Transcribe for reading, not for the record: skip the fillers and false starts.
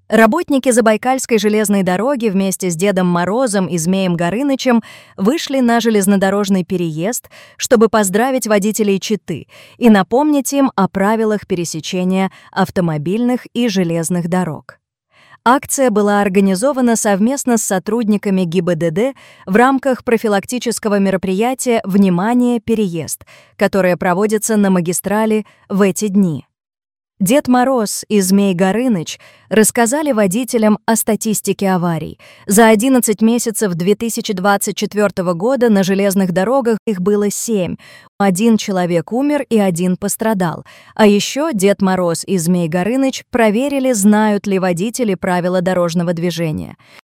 Работники Забайкальской железной дороги вместе с Дедом Морозом и Змеем Горынычем вышли на железнодорожный переезд, чтобы поздравить водителей Читы и напомнить им о правилах пересечения автомобильных и железных дорог. Акция была организована совместно с сотрудниками ГИБДД в рамках профилактического мероприятия «Внимание! Переезд», которое проводится на магистрали в эти дни. Дед Мороз и Змей Горыныч рассказали водителям о статистике аварий. За 11 месяцев 2024 года на железных дорогах их было 7. 1 человек умер и 1 пострадал. А еще Дед Мороз и Змей Горыныч проверили, знают ли водители правила дорожного движения.